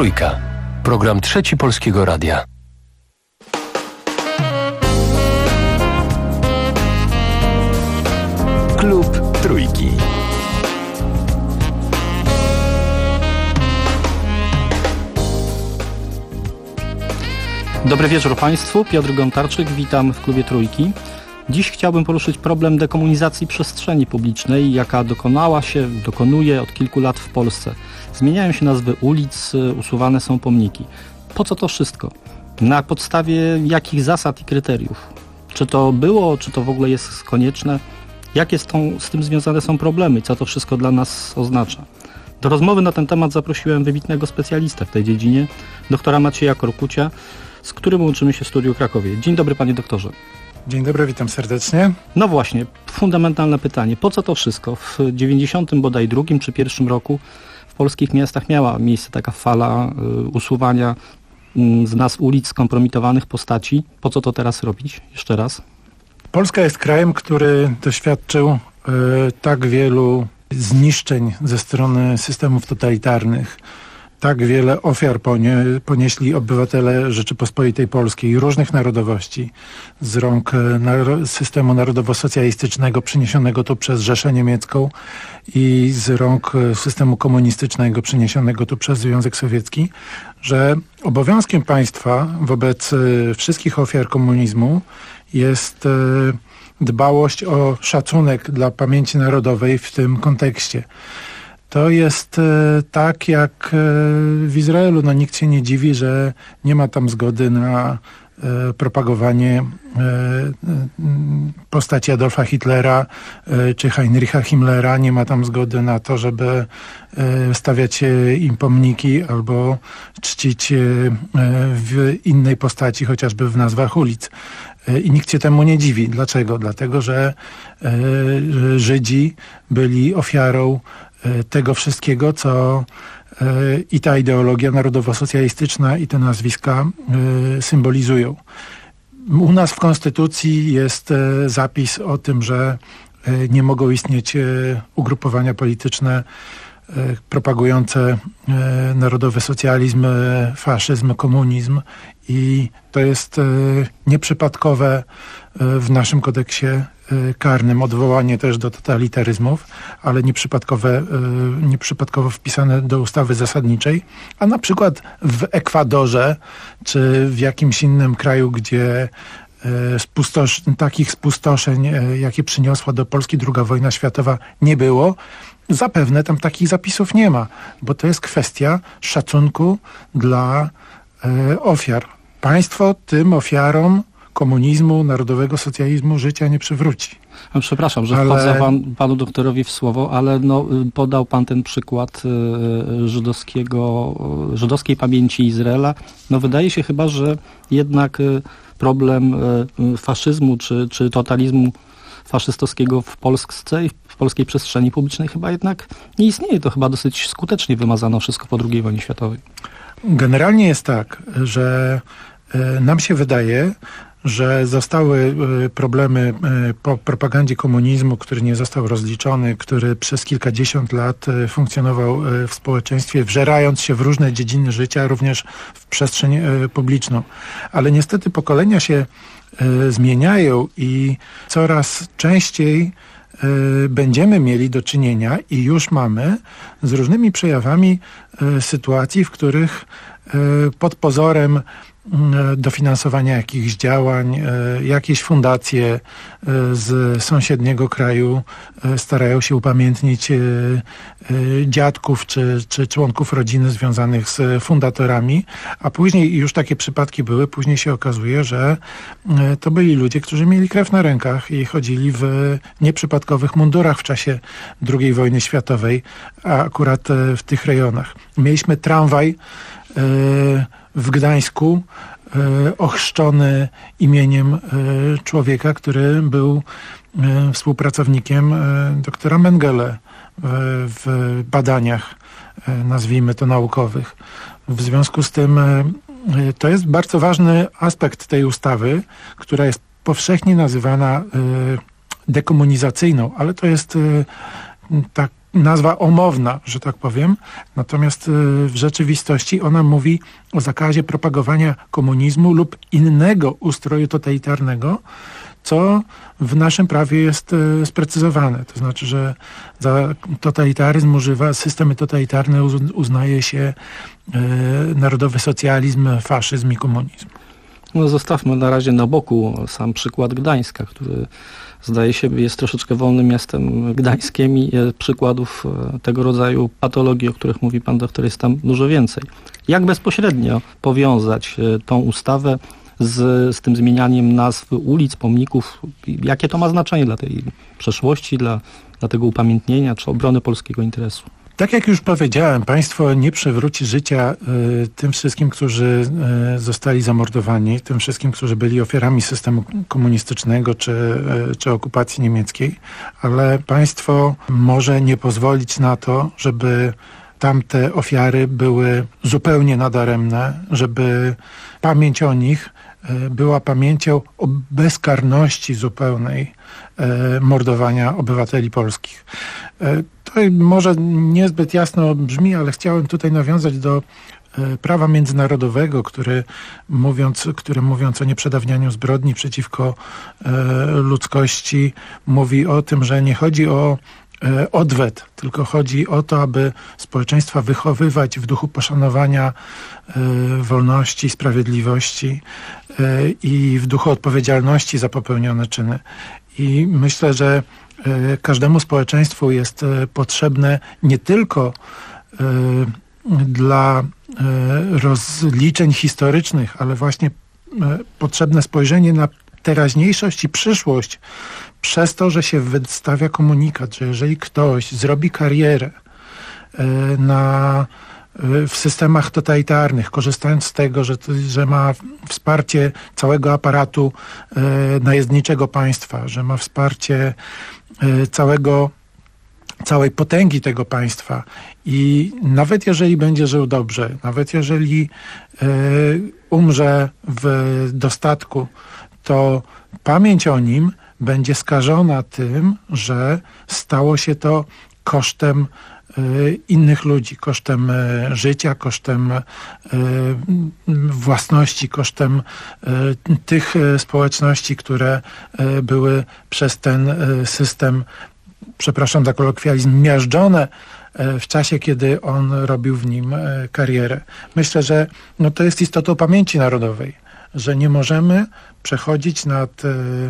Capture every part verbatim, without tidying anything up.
Trójka. Program Trzeci Polskiego Radia. Klub Trójki. Dobry wieczór Państwu, Piotr Gontarczyk, witam w Klubie Trójki. Dziś chciałbym poruszyć problem dekomunizacji przestrzeni publicznej, jaka dokonała się, dokonuje od kilku lat w Polsce. Zmieniają się nazwy ulic, usuwane są pomniki. Po co to wszystko? Na podstawie jakich zasad i kryteriów? Czy to było, czy to w ogóle jest konieczne? Jakie z, tą, z tym związane są problemy? Co to wszystko dla nas oznacza? Do rozmowy na ten temat zaprosiłem wybitnego specjalistę w tej dziedzinie, doktora Macieja Korkucia, z którym łączymy się w studiu Krakowie. Dzień dobry, panie doktorze. Dzień dobry, witam serdecznie. No właśnie, fundamentalne pytanie. Po co to wszystko? W dziewięćdziesiątym bodaj drugim czy pierwszym roku w polskich miastach miała miejsce taka fala y, usuwania y, z nazw ulic skompromitowanych postaci. Po co to teraz robić? Jeszcze raz. Polska jest krajem, który doświadczył y, tak wielu zniszczeń ze strony systemów totalitarnych. Tak wiele ofiar ponie, ponieśli obywatele Rzeczypospolitej Polskiej różnych narodowości z rąk nar- systemu narodowo-socjalistycznego przyniesionego tu przez Rzeszę Niemiecką i z rąk systemu komunistycznego przyniesionego tu przez Związek Sowiecki, że obowiązkiem państwa wobec wszystkich ofiar komunizmu jest dbałość o szacunek dla pamięci narodowej w tym kontekście. To jest e, tak jak e, w Izraelu. No, nikt się nie dziwi, że nie ma tam zgody na e, propagowanie e, e, postaci Adolfa Hitlera e, czy Heinricha Himmlera. Nie ma tam zgody na to, żeby e, stawiać e, im pomniki albo czcić e, w innej postaci, chociażby w nazwach ulic. E, I nikt się temu nie dziwi. Dlaczego? Dlatego, że e, Żydzi byli ofiarą tego wszystkiego, co i ta ideologia narodowo-socjalistyczna i te nazwiska symbolizują. U nas w Konstytucji jest zapis o tym, że nie mogą istnieć ugrupowania polityczne propagujące narodowy socjalizm, faszyzm, komunizm i to jest nieprzypadkowe w naszym kodeksie karnym, odwołanie też do totalitaryzmów, ale nieprzypadkowe, nieprzypadkowo wpisane do ustawy zasadniczej, a na przykład w Ekwadorze czy w jakimś innym kraju, gdzie spustosz, takich spustoszeń, jakie przyniosła do Polski druga wojna światowa, nie było, zapewne tam takich zapisów nie ma, bo to jest kwestia szacunku dla ofiar. Państwo tym ofiarom komunizmu, narodowego socjalizmu życia nie przywróci. Przepraszam, że ale... wchodzę pan, panu doktorowi w słowo, ale no, podał pan ten przykład y, żydowskiego, żydowskiej pamięci Izraela. No wydaje się chyba, że jednak y, problem y, faszyzmu czy, czy totalizmu faszystowskiego w Polsce i w polskiej przestrzeni publicznej chyba jednak nie istnieje. To chyba dosyć skutecznie wymazano wszystko po drugiej wojnie światowej. Generalnie jest tak, że y, nam się wydaje, że zostały problemy po propagandzie komunizmu, który nie został rozliczony, który przez kilkadziesiąt lat funkcjonował w społeczeństwie, wżerając się w różne dziedziny życia, również w przestrzeń publiczną. Ale niestety pokolenia się zmieniają i coraz częściej będziemy mieli do czynienia i już mamy z różnymi przejawami sytuacji, w których pod pozorem dofinansowania jakichś działań, jakieś fundacje z sąsiedniego kraju starają się upamiętnić dziadków czy, czy członków rodziny związanych z fundatorami, a później już takie przypadki były, później się okazuje, że to byli ludzie, którzy mieli krew na rękach i chodzili w nieprzypadkowych mundurach w czasie drugiej wojny światowej, a akurat w tych rejonach. Mieliśmy tramwaj w Gdańsku e, ochrzczony imieniem e, człowieka, który był e, współpracownikiem e, doktora Mengele w, w badaniach, e, nazwijmy to naukowych. W związku z tym e, to jest bardzo ważny aspekt tej ustawy, która jest powszechnie nazywana e, dekomunizacyjną, ale to jest e, tak nazwa omowna, że tak powiem, natomiast w rzeczywistości ona mówi o zakazie propagowania komunizmu lub innego ustroju totalitarnego, co w naszym prawie jest sprecyzowane. To znaczy, że za totalitaryzm używa, systemy totalitarne uznaje się narodowy socjalizm, faszyzm i komunizm. No zostawmy na razie na boku sam przykład Gdańska, który zdaje się jest troszeczkę wolnym miastem gdańskiem i przykładów tego rodzaju patologii, o których mówi pan doktor, jest tam dużo więcej. Jak bezpośrednio powiązać tą ustawę z, z tym zmienianiem nazw ulic, pomników? Jakie to ma znaczenie dla tej przeszłości, dla, dla tego upamiętnienia czy obrony polskiego interesu? Tak jak już powiedziałem, państwo nie przywróci życia y, tym wszystkim, którzy y, zostali zamordowani, tym wszystkim, którzy byli ofiarami systemu komunistycznego czy, y, czy okupacji niemieckiej, ale państwo może nie pozwolić na to, żeby tamte ofiary były zupełnie nadaremne, żeby pamięć o nich y, była pamięcią o bezkarności zupełnej y, mordowania obywateli polskich. Y, To może niezbyt jasno brzmi, ale chciałem tutaj nawiązać do prawa międzynarodowego, który mówiąc, które mówiąc o nieprzedawnianiu zbrodni przeciwko ludzkości, mówi o tym, że nie chodzi o odwet, tylko chodzi o to, aby społeczeństwa wychowywać w duchu poszanowania wolności, sprawiedliwości i w duchu odpowiedzialności za popełnione czyny. I myślę, że każdemu społeczeństwu jest potrzebne nie tylko dla rozliczeń historycznych, ale właśnie potrzebne spojrzenie na teraźniejszość i przyszłość przez to, że się wystawia komunikat, że jeżeli ktoś zrobi karierę na, w systemach totalitarnych, korzystając z tego, że, że ma wsparcie całego aparatu najezdniczego państwa, że ma wsparcie całego, całej potęgi tego państwa i nawet jeżeli będzie żył dobrze, nawet jeżeli y, umrze w dostatku, to pamięć o nim będzie skażona tym, że stało się to kosztem y, innych ludzi, kosztem y, życia, kosztem y, własności, kosztem y, tych y, społeczności, które y, były przez ten y, system, przepraszam za kolokwializm, miażdżone w czasie, kiedy on robił w nim karierę. Myślę, że no to jest istotą pamięci narodowej, że nie możemy przechodzić nad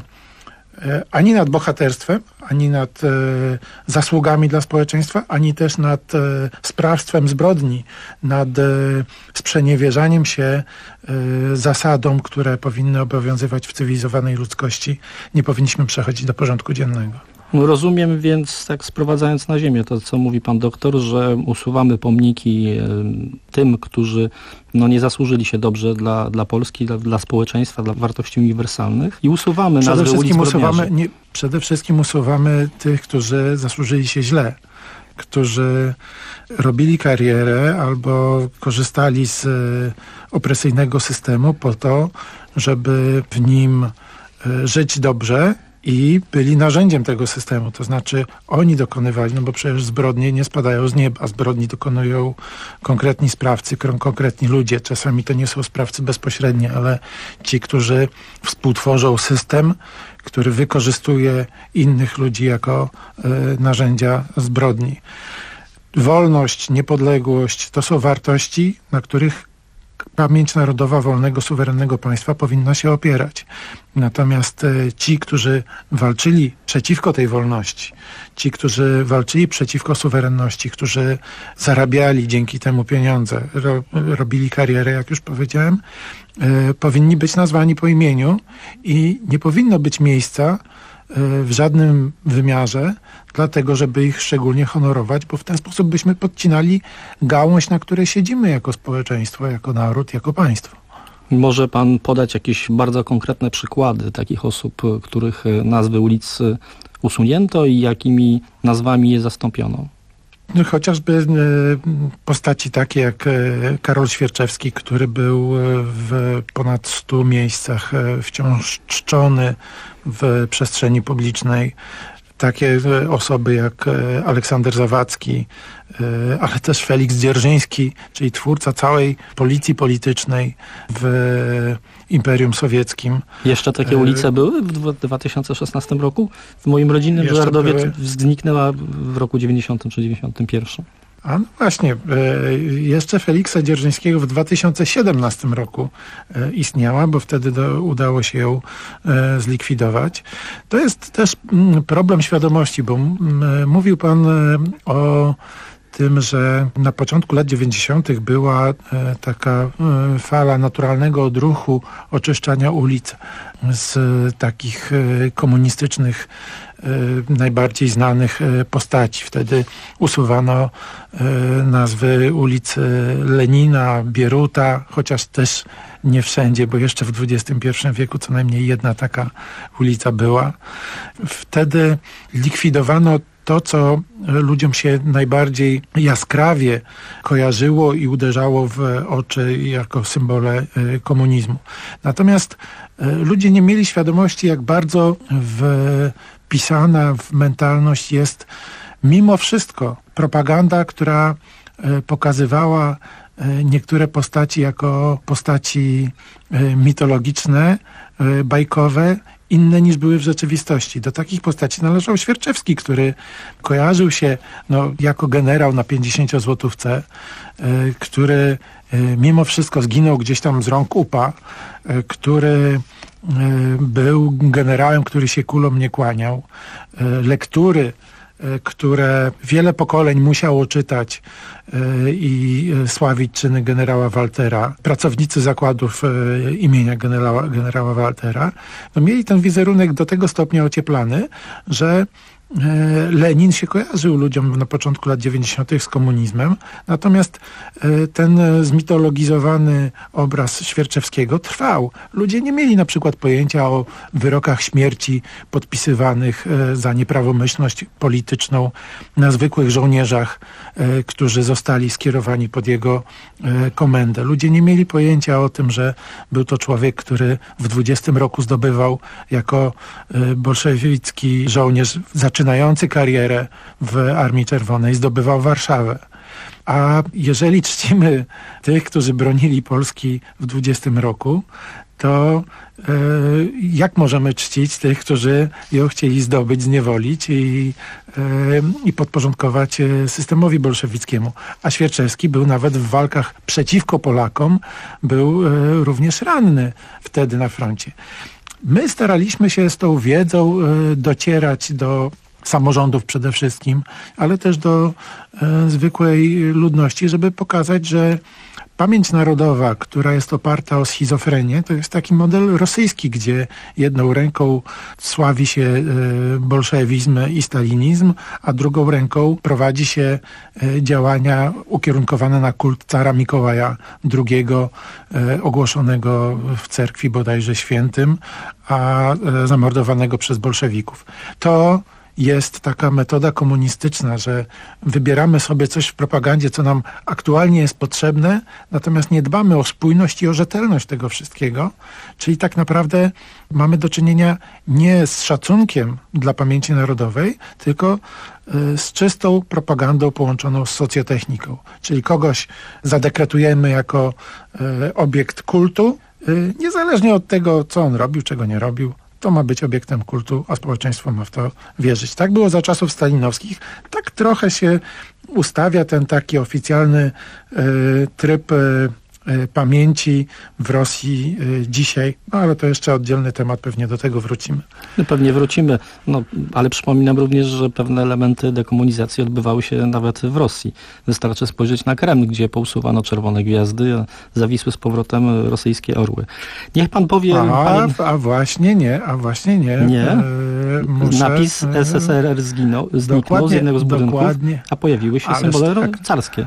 ani nad bohaterstwem, ani nad zasługami dla społeczeństwa, ani też nad sprawstwem zbrodni, nad sprzeniewierzaniem się zasadom, które powinny obowiązywać w cywilizowanej ludzkości. Nie powinniśmy przechodzić do porządku dziennego. Rozumiem więc, tak sprowadzając na ziemię to, co mówi pan doktor, że usuwamy pomniki tym, którzy no, nie zasłużyli się dobrze dla, dla Polski, dla, dla społeczeństwa, dla wartości uniwersalnych i usuwamy przede nazwy ulic usuwamy, nie, Przede wszystkim usuwamy tych, którzy zasłużyli się źle, którzy robili karierę albo korzystali z opresyjnego systemu po to, żeby w nim żyć dobrze i byli narzędziem tego systemu. To znaczy oni dokonywali, no bo przecież zbrodnie nie spadają z nieba. Zbrodni dokonują konkretni sprawcy, konkretni ludzie. Czasami to nie są sprawcy bezpośredni, ale ci, którzy współtworzą system, który wykorzystuje innych ludzi jako y, narzędzia zbrodni. Wolność, niepodległość to są wartości, na których pamięć narodowa wolnego, suwerennego państwa powinna się opierać. Natomiast ci, którzy walczyli przeciwko tej wolności, ci, którzy walczyli przeciwko suwerenności, którzy zarabiali dzięki temu pieniądze, ro, robili karierę, jak już powiedziałem, y, powinni być nazwani po imieniu i nie powinno być miejsca w żadnym wymiarze, dlatego żeby ich szczególnie honorować, bo w ten sposób byśmy podcinali gałąź, na której siedzimy jako społeczeństwo, jako naród, jako państwo. Może pan podać jakieś bardzo konkretne przykłady takich osób, których nazwy ulic usunięto i jakimi nazwami je zastąpiono? Chociażby postaci takie jak Karol Świerczewski, który był w ponad stu miejscach wciąż czczony w przestrzeni publicznej. takie osoby jak Aleksander Zawadzki, ale też Feliks Dzierżyński, czyli twórca całej policji politycznej w Imperium Sowieckim. Jeszcze takie ulice były w dwa tysiące szesnastym roku? W moim rodzinnym Żerardowie były... zniknęła w roku dziewięćdziesiątym czy dziewięćdziesiątym pierwszym. A no właśnie, jeszcze Feliksa Dzierżyńskiego w dwa tysiące siedemnastym roku istniała, bo wtedy do, udało się ją zlikwidować. To jest też problem świadomości, bo mówił pan o tym, że na początku lat dziewięćdziesiątych była taka fala naturalnego odruchu oczyszczania ulic z takich komunistycznych, najbardziej znanych postaci. Wtedy usuwano nazwy ulic Lenina, Bieruta, chociaż też nie wszędzie, bo jeszcze w dwudziestym pierwszym wieku co najmniej jedna taka ulica była. Wtedy likwidowano to, co ludziom się najbardziej jaskrawie kojarzyło i uderzało w oczy jako symbole komunizmu. Natomiast ludzie nie mieli świadomości, jak bardzo wpisana w mentalność jest mimo wszystko propaganda, która pokazywała niektóre postaci jako postaci mitologiczne, bajkowe, inne niż były w rzeczywistości. Do takich postaci należał Świerczewski, który kojarzył się no, jako generał na pięćdziesięciozłotówce, y, który y, mimo wszystko zginął gdzieś tam z rąk U P A, y, który y, był generałem, który się kulom nie kłaniał. Y, lektury, y, które wiele pokoleń musiało czytać y, i sławić czyny generała Waltera. Pracownicy zakładów y, imienia generała, generała Waltera no, mieli ten wizerunek do tego stopnia ocieplany, że Lenin się kojarzył ludziom na początku lat dziewięćdziesiątych z komunizmem, natomiast ten zmitologizowany obraz Świerczewskiego trwał. Ludzie nie mieli na przykład pojęcia o wyrokach śmierci podpisywanych za nieprawomyślność polityczną na zwykłych żołnierzach, którzy zostali skierowani pod jego komendę. Ludzie nie mieli pojęcia o tym, że był to człowiek, który w dwudziestym roku zdobywał jako bolszewicki żołnierz zaczynający karierę w Armii Czerwonej, zdobywał Warszawę. A jeżeli czcimy tych, którzy bronili Polski w dwudziestym roku, to e, jak możemy czcić tych, którzy ją chcieli zdobyć, zniewolić i, e, i podporządkować systemowi bolszewickiemu? A Świerczewski był nawet w walkach przeciwko Polakom, był e, również ranny wtedy na froncie. My staraliśmy się z tą wiedzą e, docierać do samorządów przede wszystkim, ale też do e, zwykłej ludności, żeby pokazać, że pamięć narodowa, która jest oparta o schizofrenię, to jest taki model rosyjski, gdzie jedną ręką sławi się e, bolszewizm i stalinizm, a drugą ręką prowadzi się e, działania ukierunkowane na kult cara Mikołaja drugiego, e, ogłoszonego w cerkwi bodajże świętym, a e, zamordowanego przez bolszewików. To jest taka metoda komunistyczna, że wybieramy sobie coś w propagandzie, co nam aktualnie jest potrzebne, natomiast nie dbamy o spójność i o rzetelność tego wszystkiego. Czyli tak naprawdę mamy do czynienia nie z szacunkiem dla pamięci narodowej, tylko z czystą propagandą połączoną z socjotechniką. Czyli kogoś zadekretujemy jako obiekt kultu, niezależnie od tego, co on robił, czego nie robił. To ma być obiektem kultu, a społeczeństwo ma w to wierzyć. Tak było za czasów stalinowskich. Tak trochę się ustawia ten taki oficjalny y, tryb y, y, pamięci w Rosji y, dzisiaj. No ale to jeszcze oddzielny temat, pewnie do tego wrócimy. No, pewnie wrócimy, no, ale przypominam również, że pewne elementy dekomunizacji odbywały się nawet w Rosji. Wystarczy spojrzeć na Kreml, gdzie pousuwano czerwone gwiazdy, a zawisły z powrotem rosyjskie orły. Niech pan powie... A, panie... a właśnie nie, a właśnie nie. Nie? E, muszę, Napis S S R R zginął, zniknął z jednego z budynków, dokładnie. a pojawiły się Ależ symbole tak. carskie.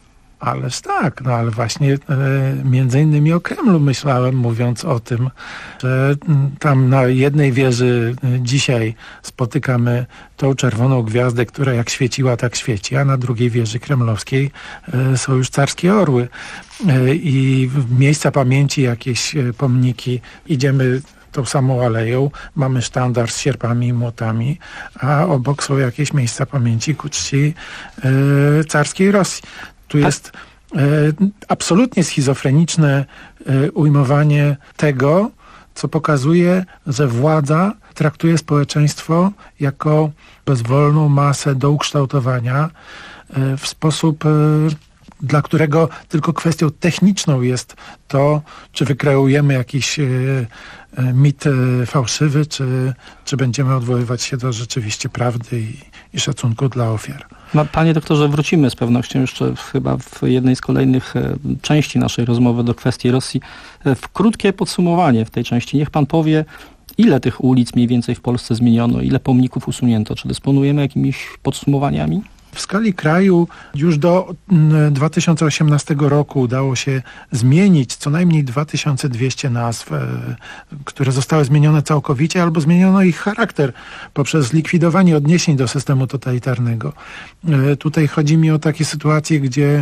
Ależ tak, no ale właśnie e, między innymi o Kremlu myślałem, mówiąc o tym, że m, tam na jednej wieży e, dzisiaj spotykamy tą czerwoną gwiazdę, która jak świeciła, tak świeci, a na drugiej wieży kremlowskiej e, są już carskie orły. E, I w miejsca pamięci, jakieś e, pomniki, idziemy tą samą aleją mamy sztandar z sierpami i młotami, a obok są jakieś miejsca pamięci ku czci e, carskiej Rosji. Tu jest e, absolutnie schizofreniczne e, ujmowanie tego, co pokazuje, że władza traktuje społeczeństwo jako bezwolną masę do ukształtowania e, w sposób, e, dla którego tylko kwestią techniczną jest to, czy wykreujemy jakiś e, e, mit e, fałszywy, czy, czy będziemy odwoływać się do rzeczywiście prawdy i, i szacunku dla ofiar. No, panie doktorze, wrócimy z pewnością jeszcze w, chyba w jednej z kolejnych e, części naszej rozmowy do kwestii Rosji. E, w krótkie podsumowanie w tej części. Niech pan powie, ile tych ulic mniej więcej w Polsce zmieniono, ile pomników usunięto? Czy dysponujemy jakimiś podsumowaniami? W skali kraju już do dwa tysiące osiemnastego roku udało się zmienić co najmniej dwa tysiące dwieście nazw, które zostały zmienione całkowicie, albo zmieniono ich charakter poprzez likwidowanie odniesień do systemu totalitarnego. Tutaj chodzi mi o takie sytuacje, gdzie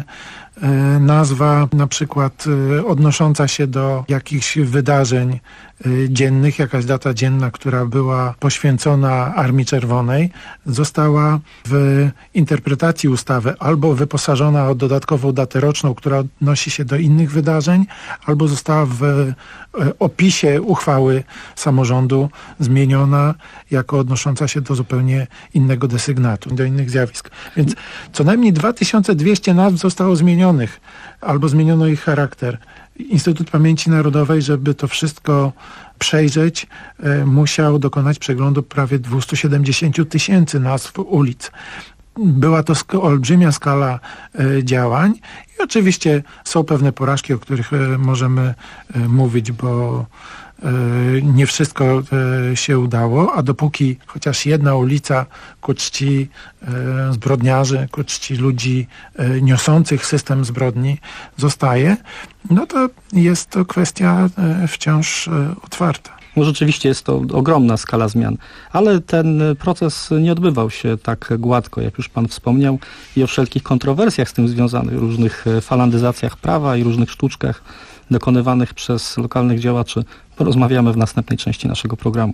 nazwa na przykład odnosząca się do jakichś wydarzeń dziennych, jakaś data dzienna, która była poświęcona Armii Czerwonej, została w interpretacji ustawy albo wyposażona o dodatkową datę roczną, która odnosi się do innych wydarzeń, albo została w opisie uchwały samorządu zmieniona jako odnosząca się do zupełnie innego desygnatu, do innych zjawisk. Więc co najmniej dwa tysiące dwieście nazw zostało zmienionych, albo zmieniono ich charakter. Instytut Pamięci Narodowej, żeby to wszystko przejrzeć, musiał dokonać przeglądu prawie dwieście siedemdziesiąt tysięcy nazw ulic. Była to sk- olbrzymia skala e, działań i oczywiście są pewne porażki, o których e, możemy e, mówić, bo e, nie wszystko e, się udało, a dopóki chociaż jedna ulica ku czci e, zbrodniarzy, ku czci ludzi e, niosących system zbrodni zostaje, no to jest to kwestia e, wciąż e, otwarta. No rzeczywiście jest to ogromna skala zmian, ale ten proces nie odbywał się tak gładko, jak już pan wspomniał, i o wszelkich kontrowersjach z tym związanych, różnych falandyzacjach prawa i różnych sztuczkach dokonywanych przez lokalnych działaczy porozmawiamy w następnej części naszego programu.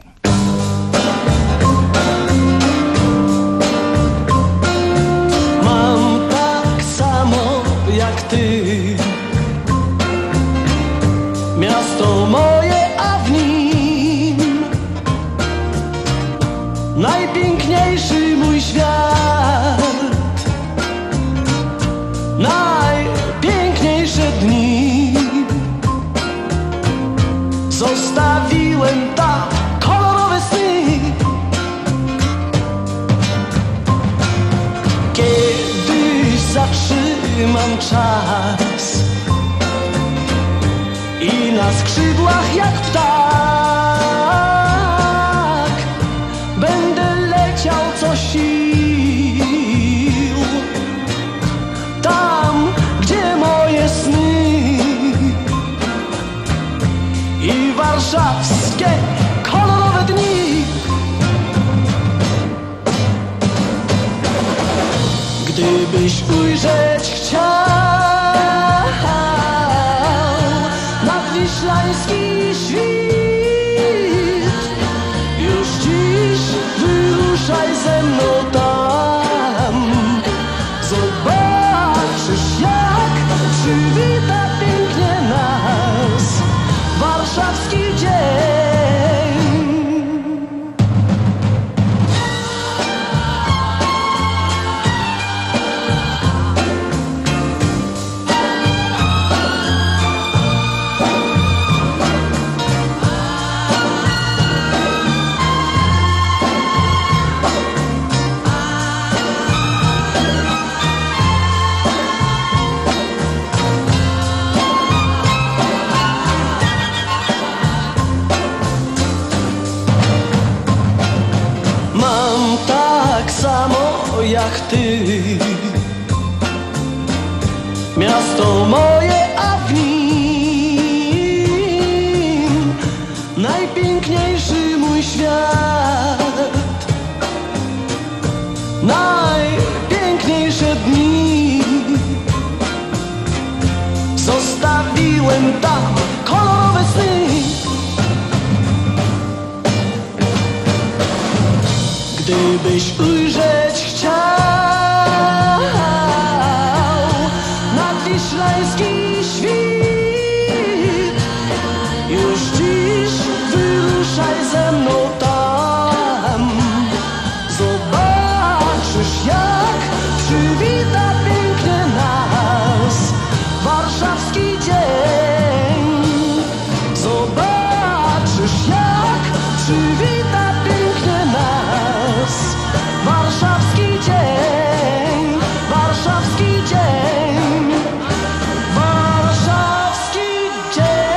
Mam tak samo jak ty miasto moje, a w nim najpiękniejszy mój świat, najpiękniejsze dni zostawiłem tam, kolorowe sny. Kiedyś zatrzymam czas i na skrzydłach jak ptak będę leciał co sił tam, gdzie moje sny i warszawskie kolorowe dni. Gdybyś ujrzeć chciał nadwiślański świt, już dziś wyruszaj ze mną tam. Zobaczysz, jak przywita pięknie nas warszawski dzień. Mam tak samo jak ty miasto moje, a w nim najpiękniejszy mój świat, najpiękniejsze dni zostawiłem tam, kolorowe sny. gdybyś ujrzeć chciał nadwiślański świt, już dziś wyruszaj ze mną tam. Zobaczysz, jak przywita pięknie nas warszawski dzień. Zobaczysz, jak przywita pięknie nas warszawski dzień, warszawski dzień, warszawski dzień.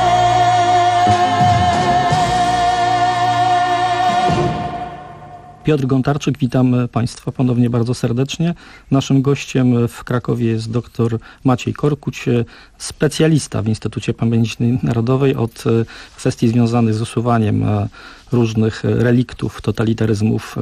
Piotr Gontarczyk, witam Państwa ponownie bardzo serdecznie. Naszym gościem w Krakowie jest dr Maciej Korkuć, specjalista w Instytucie Pamięci Narodowej od kwestii związanych z usuwaniem różnych reliktów totalitaryzmów.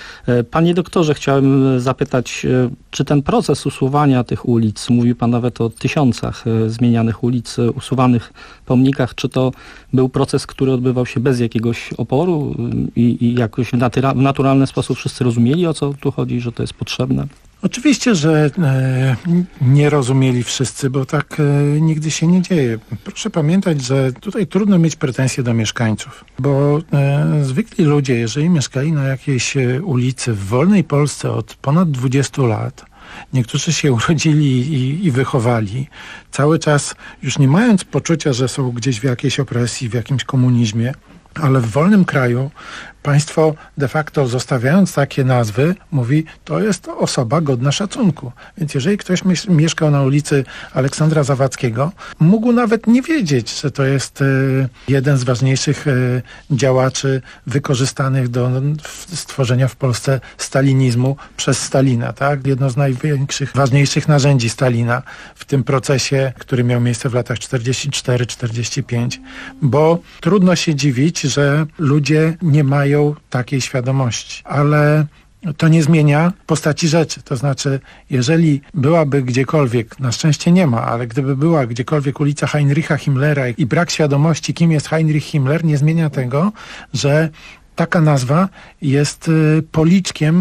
Panie doktorze, chciałem zapytać, czy ten proces usuwania tych ulic, mówił Pan nawet o tysiącach zmienianych ulic, usuwanych pomnikach, czy to był proces, który odbywał się bez jakiegoś oporu i, i jakoś w, natyra, w naturalny sposób wszyscy rozumieli, o co tu chodzi, że to jest potrzebne? Oczywiście, że e, nie rozumieli wszyscy, bo tak e, nigdy się nie dzieje. Proszę pamiętać, że tutaj trudno mieć pretensje do mieszkańców, bo e, zwykli ludzie, jeżeli mieszkali na jakiejś ulicy w wolnej Polsce od ponad dwudziestu lat, niektórzy się urodzili i, i wychowali, cały czas już nie mając poczucia, że są gdzieś w jakiejś opresji, w jakimś komunizmie, ale w wolnym kraju państwo de facto zostawiając takie nazwy mówi, to jest osoba godna szacunku. Więc jeżeli ktoś mieszkał na ulicy Aleksandra Zawadzkiego, mógł nawet nie wiedzieć, że to jest jeden z ważniejszych działaczy wykorzystanych do stworzenia w Polsce stalinizmu przez Stalina. Tak? Jedno z największych, ważniejszych narzędzi Stalina w tym procesie, który miał miejsce w latach czterdziestym czwartym czterdziestym piątym. Bo trudno się dziwić, że ludzie nie mają takiej świadomości, ale to nie zmienia postaci rzeczy. To znaczy, jeżeli byłaby gdziekolwiek, na szczęście nie ma, ale gdyby była gdziekolwiek ulica Heinricha Himmlera i brak świadomości, kim jest Heinrich Himmler, nie zmienia tego, że taka nazwa jest policzkiem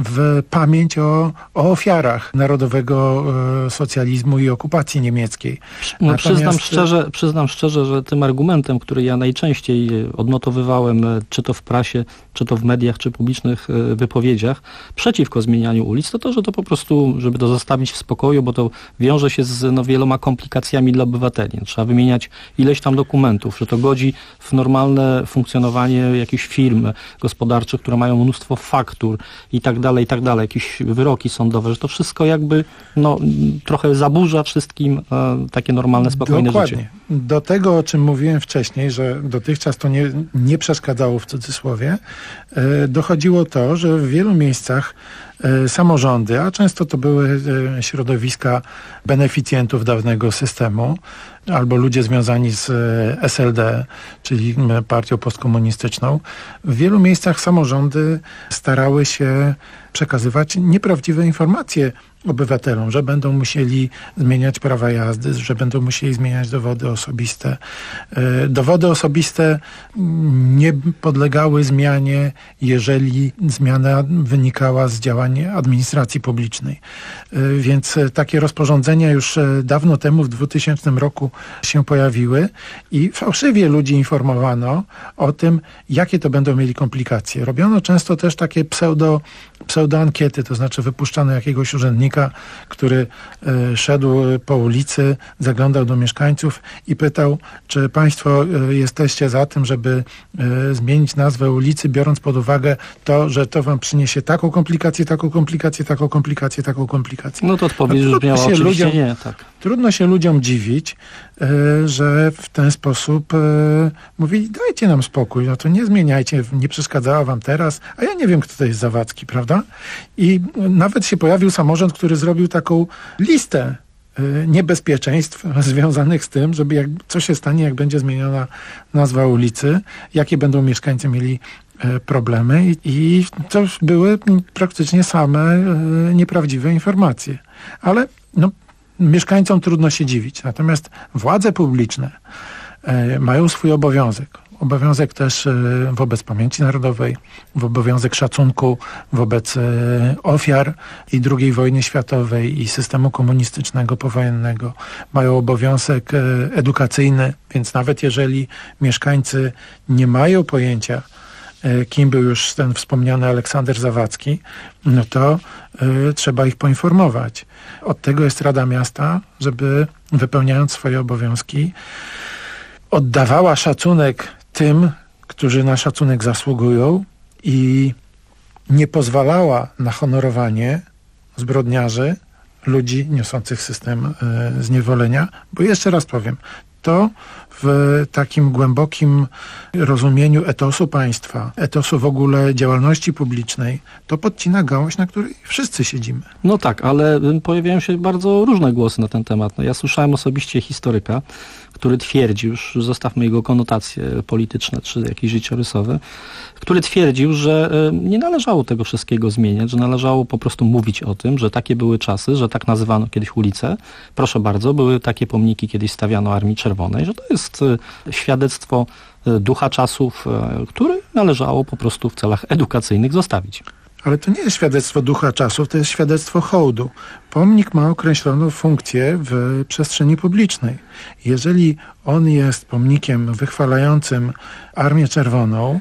w pamięć o, o ofiarach narodowego e, socjalizmu i okupacji niemieckiej. No, Natomiast... przyznam, szczerze, przyznam szczerze, że tym argumentem, który ja najczęściej odnotowywałem, czy to w prasie, czy to w mediach, czy publicznych wypowiedziach, przeciwko zmienianiu ulic, to to, że to po prostu, żeby to zostawić w spokoju, bo to wiąże się z no, wieloma komplikacjami dla obywateli. Trzeba wymieniać ileś tam dokumentów, że to godzi w normalne funkcjonowanie jakichś firm gospodarczych, które mają mnóstwo faktur i tak dalej, i tak dalej, jakieś wyroki sądowe, że to wszystko jakby no, trochę zaburza wszystkim e, takie normalne, spokojne Dokładnie. życie. Do tego, o czym mówiłem wcześniej, że dotychczas to nie, nie przeszkadzało w cudzysłowie, e, dochodziło to, że w wielu miejscach e, samorządy, a często to były e, środowiska beneficjentów dawnego systemu, albo ludzie związani z S L D, czyli partią postkomunistyczną. W wielu miejscach samorządy starały się przekazywać nieprawdziwe informacje obywatelom, że będą musieli zmieniać prawa jazdy, że będą musieli zmieniać dowody osobiste. Dowody osobiste nie podlegały zmianie, jeżeli zmiana wynikała z działań administracji publicznej. Więc takie rozporządzenia już dawno temu, w dwutysięcznym roku się pojawiły i fałszywie ludzi informowano o tym, jakie to będą mieli komplikacje. Robiono często też takie pseudo, pseudoankiety, to znaczy wypuszczano jakiegoś urzędnika, który y, szedł po ulicy, zaglądał do mieszkańców i pytał, czy państwo y, jesteście za tym, żeby y, zmienić nazwę ulicy, biorąc pod uwagę to, że to wam przyniesie taką komplikację, taką komplikację, taką komplikację, taką komplikację. No to odpowiedź już miała oczywiście ludziom, nie, tak. Trudno się ludziom dziwić, y, że w ten sposób y, mówili, dajcie nam spokój, no to nie zmieniajcie, nie przeszkadzała wam teraz, a ja nie wiem, kto to jest Zawadzki, prawda? I nawet się pojawił samorząd, który zrobił taką listę y, niebezpieczeństw związanych z tym, żeby jak, co się stanie, jak będzie zmieniona nazwa ulicy, jakie będą mieszkańcy mieli y, problemy i, i to były praktycznie same y, nieprawdziwe informacje. Ale no, mieszkańcom trudno się dziwić. Natomiast władze publiczne y, mają swój obowiązek. obowiązek też wobec pamięci narodowej, w obowiązek szacunku wobec ofiar i drugiej wojny światowej i systemu komunistycznego powojennego. Mają obowiązek edukacyjny, więc nawet jeżeli mieszkańcy nie mają pojęcia, kim był już ten wspomniany Aleksander Zawadzki, no to y, trzeba ich poinformować. Od tego jest Rada Miasta, żeby wypełniając swoje obowiązki oddawała szacunek tym, którzy na szacunek zasługują i nie pozwalała na honorowanie zbrodniarzy, ludzi niosących system y, zniewolenia, bo jeszcze raz powiem, to w takim głębokim rozumieniu etosu państwa, etosu w ogóle działalności publicznej, to podcina gałąź, na której wszyscy siedzimy. No tak, ale pojawiają się bardzo różne głosy na ten temat. No ja słyszałem osobiście historyka, który twierdzi, już zostawmy jego konotacje polityczne czy jakieś życiorysowe, który twierdził, że nie należało tego wszystkiego zmieniać, że należało po prostu mówić o tym, że takie były czasy, że tak nazywano kiedyś ulice. Proszę bardzo, były takie pomniki kiedyś stawiano Armii Czerwonej, że to jest świadectwo ducha czasów, który należało po prostu w celach edukacyjnych zostawić. Ale to nie jest świadectwo ducha czasów, to jest świadectwo hołdu. Pomnik ma określoną funkcję w przestrzeni publicznej. Jeżeli on jest pomnikiem wychwalającym Armię Czerwoną,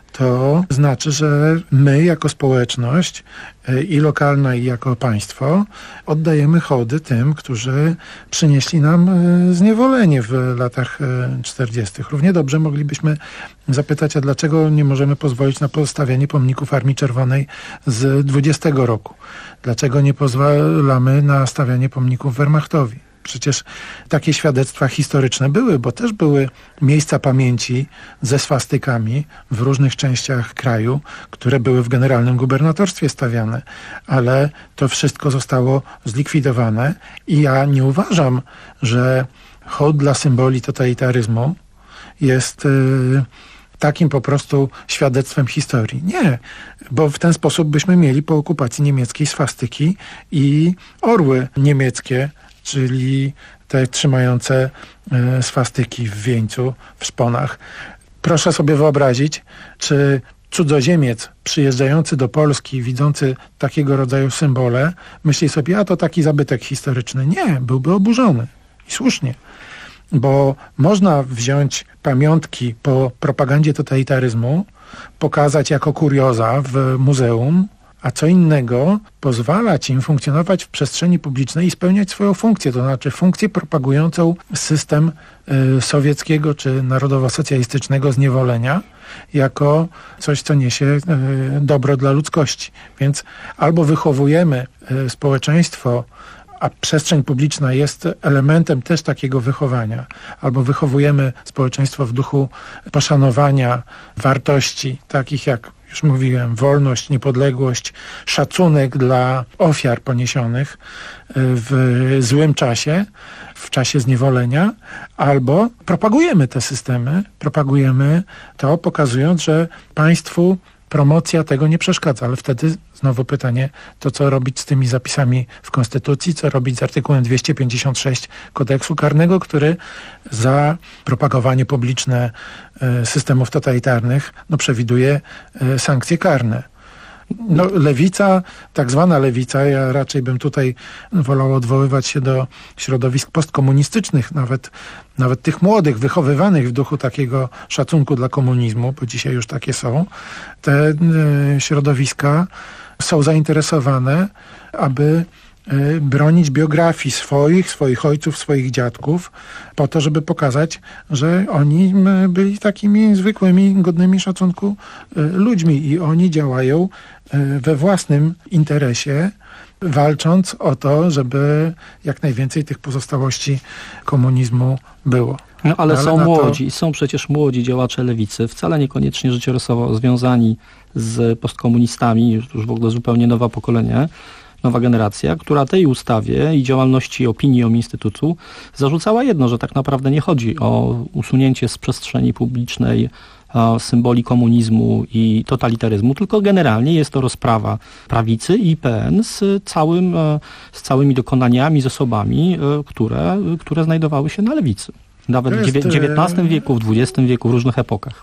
to znaczy, że my jako społeczność i lokalna, i jako państwo oddajemy hołdy tym, którzy przynieśli nam zniewolenie w latach czterdziestych. Równie dobrze moglibyśmy zapytać, a dlaczego nie możemy pozwolić na postawianie pomników Armii Czerwonej z dwudziestego roku? Dlaczego nie pozwalamy na stawianie pomników Wehrmachtowi? Przecież takie świadectwa historyczne były, bo też były miejsca pamięci ze swastykami w różnych częściach kraju, które były w generalnym gubernatorstwie stawiane, ale to wszystko zostało zlikwidowane i ja nie uważam, że hołd dla symboli totalitaryzmu jest yy, takim po prostu świadectwem historii. Nie, bo w ten sposób byśmy mieli po okupacji niemieckiej swastyki i orły niemieckie, czyli te trzymające y, swastyki w wieńcu, w szponach. Proszę sobie wyobrazić, czy cudzoziemiec przyjeżdżający do Polski, widzący takiego rodzaju symbole, myśli sobie, a to taki zabytek historyczny. Nie, byłby oburzony. I słusznie. Bo można wziąć pamiątki po propagandzie totalitaryzmu, pokazać jako kurioza w muzeum, a co innego pozwalać im funkcjonować w przestrzeni publicznej i spełniać swoją funkcję, to znaczy funkcję propagującą system y, sowieckiego czy narodowo-socjalistycznego zniewolenia jako coś, co niesie y, dobro dla ludzkości. Więc albo wychowujemy y, społeczeństwo, a przestrzeń publiczna jest elementem też takiego wychowania, albo wychowujemy społeczeństwo w duchu poszanowania wartości takich jak, już mówiłem, wolność, niepodległość, szacunek dla ofiar poniesionych w złym czasie, w czasie zniewolenia, albo propagujemy te systemy, propagujemy to, pokazując, że państwu promocja tego nie przeszkadza, ale wtedy znowu pytanie, to co robić z tymi zapisami w Konstytucji, co robić z artykułem dwieście pięćdziesiąt sześć kodeksu karnego, który za propagowanie publiczne systemów totalitarnych no, przewiduje sankcje karne. No, lewica, tak zwana lewica, ja raczej bym tutaj wolał odwoływać się do środowisk postkomunistycznych, nawet, nawet tych młodych, wychowywanych w duchu takiego szacunku dla komunizmu, bo dzisiaj już takie są. Te y, środowiska są zainteresowane, aby y, bronić biografii swoich, swoich ojców, swoich dziadków, po to, żeby pokazać, że oni y, byli takimi zwykłymi, godnymi szacunku y, ludźmi i oni działają y, we własnym interesie, walcząc o to, żeby jak najwięcej tych pozostałości komunizmu było. No ale, ale są to... młodzi, są przecież młodzi działacze lewicy, wcale niekoniecznie życiorysowo związani z postkomunistami, już w ogóle zupełnie nowe pokolenie, nowa generacja, która tej ustawie i działalności Opinium Instytutu zarzucała jedno, że tak naprawdę nie chodzi o usunięcie z przestrzeni publicznej symboli komunizmu i totalitaryzmu, tylko generalnie jest to rozprawa prawicy i I P N z, całym, z całymi dokonaniami, z osobami, które, które znajdowały się na lewicy. Nawet w dziewiętnastym wieku, w dwudziestym wieku, w różnych epokach.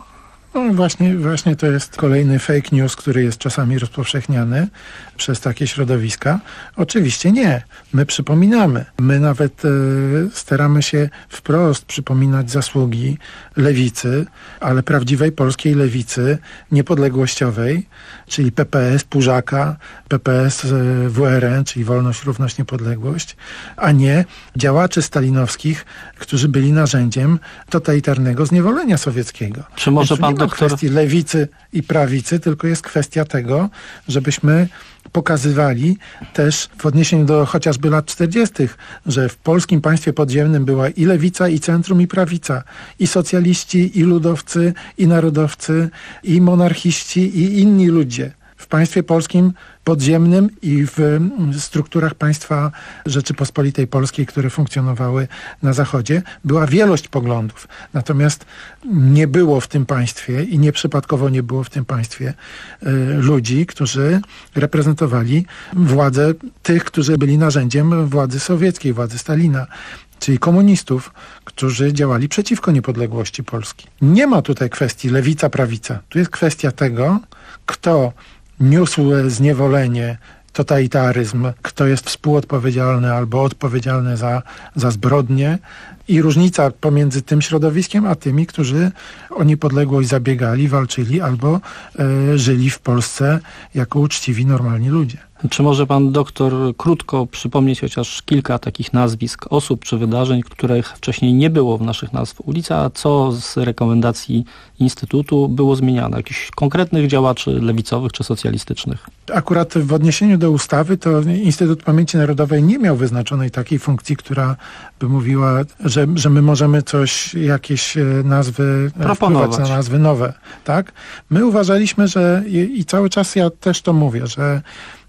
No właśnie, właśnie to jest kolejny fake news, który jest czasami rozpowszechniany przez takie środowiska. Oczywiście nie. My przypominamy. My nawet e, staramy się wprost przypominać zasługi lewicy, ale prawdziwej polskiej lewicy niepodległościowej, czyli P P S Pużaka, P P S W R N, czyli Wolność, Równość, Niepodległość, a nie działaczy stalinowskich, którzy byli narzędziem totalitarnego zniewolenia sowieckiego. Czy może Więc pan nie ma doktor... kwestii lewicy i prawicy, tylko jest kwestia tego, żebyśmy pokazywali też w odniesieniu do chociażby lat czterdziestych, że w polskim państwie podziemnym była i lewica, i centrum, i prawica, i socjaliści, i ludowcy, i narodowcy, i monarchiści, i inni ludzie. W państwie polskim podziemnym i w strukturach państwa Rzeczypospolitej Polskiej, które funkcjonowały na Zachodzie, była wielość poglądów. Natomiast nie było w tym państwie i nieprzypadkowo nie było w tym państwie y, ludzi, którzy reprezentowali władzę tych, którzy byli narzędziem władzy sowieckiej, władzy Stalina, czyli komunistów, którzy działali przeciwko niepodległości Polski. Nie ma tutaj kwestii lewica-prawica. Tu jest kwestia tego, kto niósł zniewolenie, totalitaryzm, kto jest współodpowiedzialny albo odpowiedzialny za, za zbrodnie i różnica pomiędzy tym środowiskiem a tymi, którzy o niepodległość zabiegali, walczyli albo e, żyli w Polsce jako uczciwi, normalni ludzie. Czy może pan doktor krótko przypomnieć chociaż kilka takich nazwisk osób czy wydarzeń, których wcześniej nie było w naszych nazw ulicy, a co z rekomendacji Instytutu było zmieniane? Jakichś konkretnych działaczy lewicowych czy socjalistycznych? Akurat w odniesieniu do ustawy to Instytut Pamięci Narodowej nie miał wyznaczonej takiej funkcji, która by mówiła, że, że my możemy coś, jakieś nazwy proponować, wpływać na nazwy nowe. Tak? My uważaliśmy, że i, i cały czas ja też to mówię, że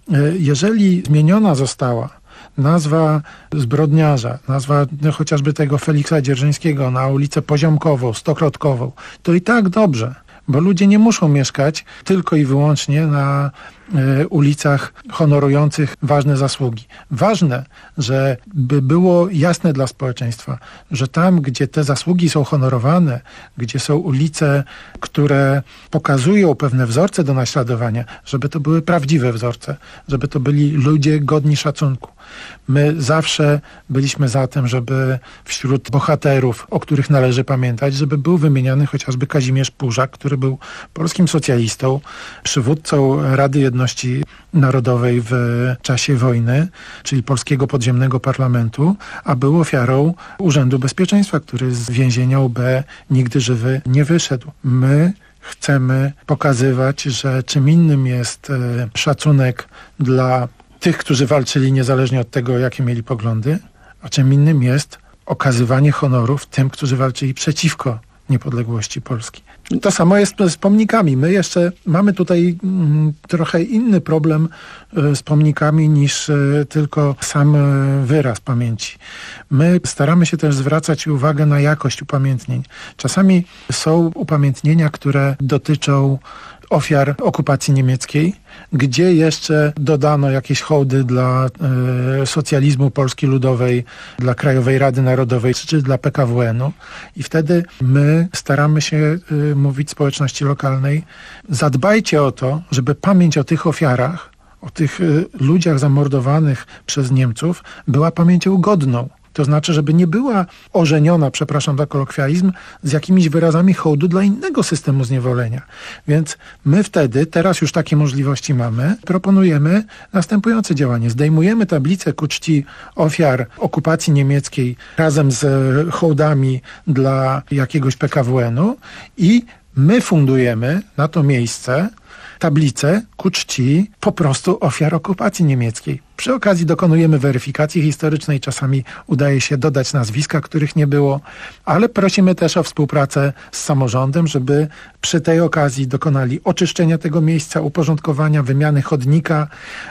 jeżeli zmieniona została nazwa zbrodniarza, nazwa no, chociażby tego Feliksa Dzierżyńskiego na ulicę Poziomkową, Stokrotkową, to i tak dobrze, bo ludzie nie muszą mieszkać tylko i wyłącznie na y, ulicach honorujących ważne zasługi. Ważne, żeby było jasne dla społeczeństwa, że tam, gdzie te zasługi są honorowane, gdzie są ulice, które pokazują pewne wzorce do naśladowania, żeby to były prawdziwe wzorce, żeby to byli ludzie godni szacunku. My zawsze byliśmy za tym, żeby wśród bohaterów, o których należy pamiętać, żeby był wymieniany chociażby Kazimierz Pużak, który był polskim socjalistą, przywódcą Rady Jedności Narodowej w czasie wojny, czyli polskiego podziemnego parlamentu, a był ofiarą Urzędu Bezpieczeństwa, który z więzienia U B nigdy żywy nie wyszedł. My chcemy pokazywać, że czym innym jest szacunek dla tych, którzy walczyli niezależnie od tego, jakie mieli poglądy, a czym innym jest okazywanie honorów tym, którzy walczyli przeciwko niepodległości Polski. To samo jest z pomnikami. My jeszcze mamy tutaj mm, trochę inny problem y, z pomnikami niż y, tylko sam y, wyraz pamięci. My staramy się też zwracać uwagę na jakość upamiętnień. Czasami są upamiętnienia, które dotyczą ofiar okupacji niemieckiej, gdzie jeszcze dodano jakieś hołdy dla y, socjalizmu Polski Ludowej, dla Krajowej Rady Narodowej czy dla P K W N-u. I wtedy my staramy się y, mówić społeczności lokalnej, zadbajcie o to, żeby pamięć o tych ofiarach, o tych y, ludziach zamordowanych przez Niemców była pamięcią godną. To znaczy, żeby nie była ożeniona, przepraszam za kolokwializm, z jakimiś wyrazami hołdu dla innego systemu zniewolenia. Więc my wtedy, teraz już takie możliwości mamy, proponujemy następujące działanie. Zdejmujemy tablicę ku czci ofiar okupacji niemieckiej razem z hołdami dla jakiegoś P K W N-u i my fundujemy na to miejsce tablicę ku czci po prostu ofiar okupacji niemieckiej. Przy okazji dokonujemy weryfikacji historycznej, czasami udaje się dodać nazwiska, których nie było, ale prosimy też o współpracę z samorządem, żeby przy tej okazji dokonali oczyszczenia tego miejsca, uporządkowania, wymiany chodnika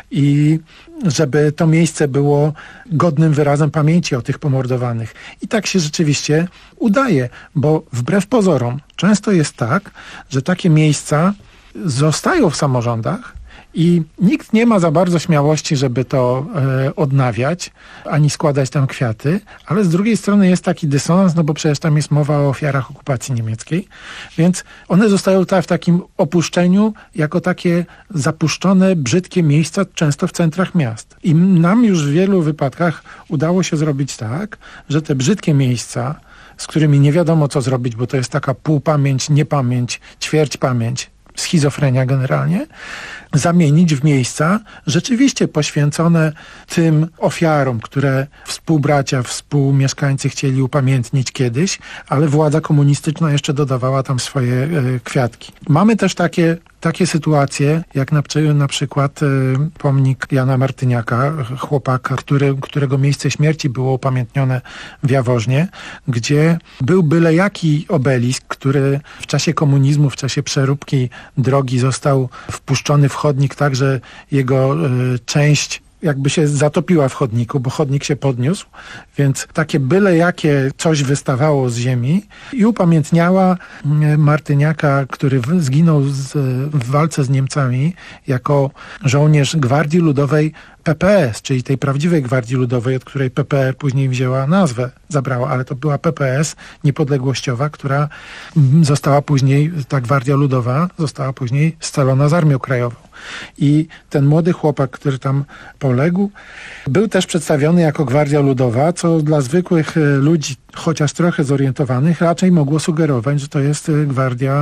i żeby to miejsce było godnym wyrazem pamięci o tych pomordowanych. I tak się rzeczywiście udaje, bo wbrew pozorom często jest tak, że takie miejsca zostają w samorządach I nikt nie ma za bardzo śmiałości, żeby to e, odnawiać, ani składać tam kwiaty, ale z drugiej strony jest taki dysonans, no bo przecież tam jest mowa o ofiarach okupacji niemieckiej, więc one zostają ta, w takim opuszczeniu jako takie zapuszczone, brzydkie miejsca, często w centrach miast. I nam już w wielu wypadkach udało się zrobić tak, że te brzydkie miejsca, z którymi nie wiadomo co zrobić, bo to jest taka półpamięć, niepamięć, ćwierć pamięć, schizofrenia generalnie, zamienić w miejsca rzeczywiście poświęcone tym ofiarom, które współbracia, współmieszkańcy chcieli upamiętnić kiedyś, ale władza komunistyczna jeszcze dodawała tam swoje e, kwiatki. Mamy też takie Takie sytuacje, jak na, na przykład y, pomnik Jana Martyniaka, chłopaka, który, którego miejsce śmierci było upamiętnione w Jaworznie, gdzie był byle jaki obelisk, który w czasie komunizmu, w czasie przeróbki drogi został wpuszczony w chodnik tak, że jego y, część jakby się zatopiła w chodniku, bo chodnik się podniósł, więc takie byle jakie coś wystawało z ziemi i upamiętniała Martyniaka, który zginął z, w walce z Niemcami jako żołnierz Gwardii Ludowej P P S, czyli tej prawdziwej Gwardii Ludowej, od której P P R później wzięła nazwę, zabrała, ale to była P P S niepodległościowa, która została później, ta Gwardia Ludowa została później scalona z Armią Krajową. I ten młody chłopak, który tam poległ, był też przedstawiony jako Gwardia Ludowa, co dla zwykłych ludzi, chociaż trochę zorientowanych, raczej mogło sugerować, że to jest Gwardia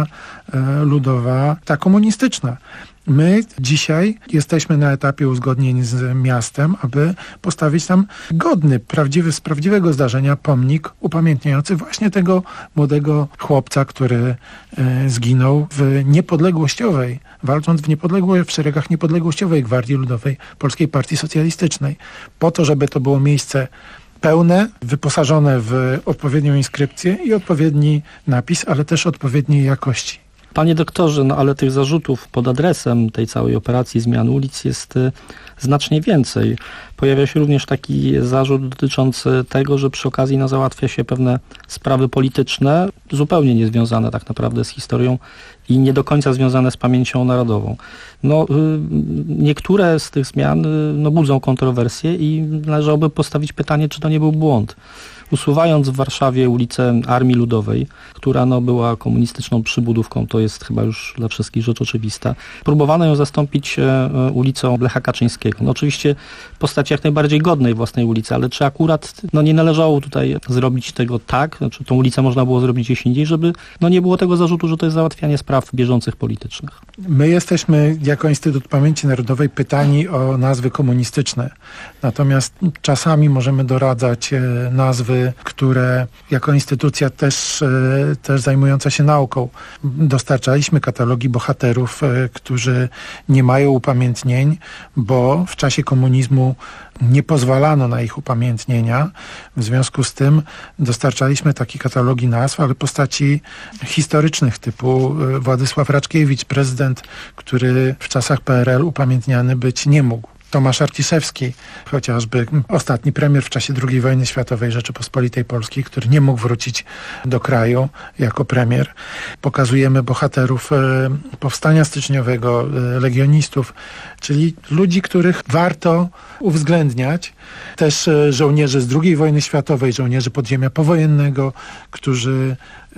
Ludowa ta komunistyczna. My dzisiaj jesteśmy na etapie uzgodnień z miastem, aby postawić tam godny, prawdziwy, z prawdziwego zdarzenia pomnik upamiętniający właśnie tego młodego chłopca, który e, zginął w niepodległościowej, walcząc w, niepodległo- w szeregach niepodległościowej Gwardii Ludowej Polskiej Partii Socjalistycznej. Po to, żeby to było miejsce pełne, wyposażone w odpowiednią inskrypcję i odpowiedni napis, ale też odpowiedniej jakości. Panie doktorze, no ale tych zarzutów pod adresem tej całej operacji zmian ulic jest y, znacznie więcej. Pojawia się również taki zarzut dotyczący tego, że przy okazji no, załatwia się pewne sprawy polityczne, zupełnie niezwiązane tak naprawdę z historią i nie do końca związane z pamięcią narodową. No, y, niektóre z tych zmian y, no, budzą kontrowersje i należałoby postawić pytanie, czy to nie był błąd. Usuwając w Warszawie ulicę Armii Ludowej, która no, była komunistyczną przybudówką, to jest chyba już dla wszystkich rzecz oczywista, próbowano ją zastąpić e, ulicą Lecha Kaczyńskiego. No, oczywiście postaci jak najbardziej godnej własnej ulicy, ale czy akurat no, nie należało tutaj zrobić tego tak, znaczy tą ulicę można było zrobić gdzieś indziej, żeby no, nie było tego zarzutu, że to jest załatwianie spraw bieżących politycznych. My jesteśmy jako Instytut Pamięci Narodowej pytani o nazwy komunistyczne, natomiast czasami możemy doradzać e, nazwy, które jako instytucja też, też zajmująca się nauką dostarczaliśmy katalogi bohaterów, którzy nie mają upamiętnień, bo w czasie komunizmu nie pozwalano na ich upamiętnienia. W związku z tym dostarczaliśmy takie katalogi nazw, ale postaci historycznych typu Władysław Raczkiewicz, prezydent, który w czasach P R L upamiętniany być nie mógł. Tomasz Arciszewski, chociażby ostatni premier w czasie drugiej wojny światowej Rzeczypospolitej Polskiej, który nie mógł wrócić do kraju jako premier. Pokazujemy bohaterów e, powstania styczniowego, e, legionistów, czyli ludzi, których warto uwzględniać. Też e, żołnierzy z drugiej wojny światowej, żołnierzy podziemia powojennego, którzy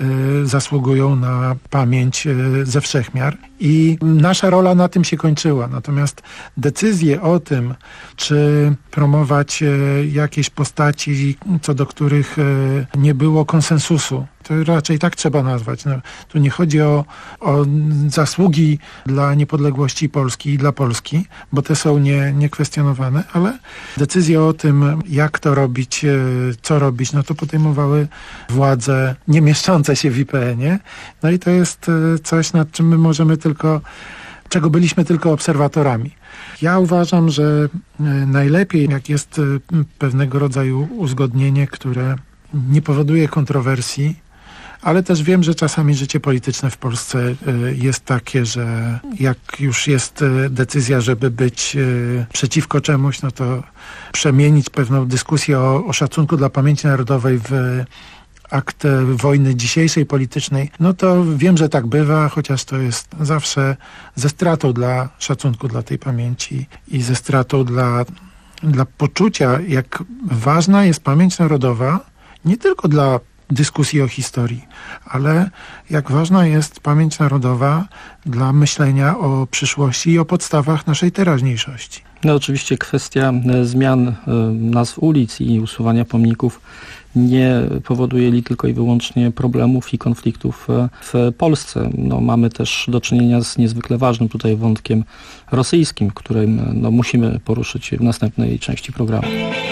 zasługują na pamięć ze wszechmiar. I nasza rola na tym się kończyła. Natomiast decyzje o tym, czy promować jakieś postaci, co do których nie było konsensusu, to raczej tak trzeba nazwać. No, tu nie chodzi o, o zasługi dla niepodległości Polski i dla Polski, bo te są nie, niekwestionowane, ale decyzje o tym, jak to robić, co robić, no to podejmowały władze nie mieszczące się w I P N-ie. No i to jest coś, nad czym my możemy tylko, czego byliśmy tylko obserwatorami. Ja uważam, że najlepiej, jak jest pewnego rodzaju uzgodnienie, które nie powoduje kontrowersji, ale też wiem, że czasami życie polityczne w Polsce jest takie, że jak już jest decyzja, żeby być przeciwko czemuś, no to przemienić pewną dyskusję o, o szacunku dla pamięci narodowej w akt wojny dzisiejszej politycznej, no to wiem, że tak bywa, chociaż to jest zawsze ze stratą dla szacunku dla tej pamięci i ze stratą dla, dla poczucia, jak ważna jest pamięć narodowa, nie tylko dla dyskusji o historii, ale jak ważna jest pamięć narodowa dla myślenia o przyszłości i o podstawach naszej teraźniejszości. No oczywiście kwestia zmian nazw ulic i usuwania pomników nie powoduje li tylko i wyłącznie problemów i konfliktów w Polsce. No, mamy też do czynienia z niezwykle ważnym tutaj wątkiem rosyjskim, którym no, musimy poruszyć w następnej części programu.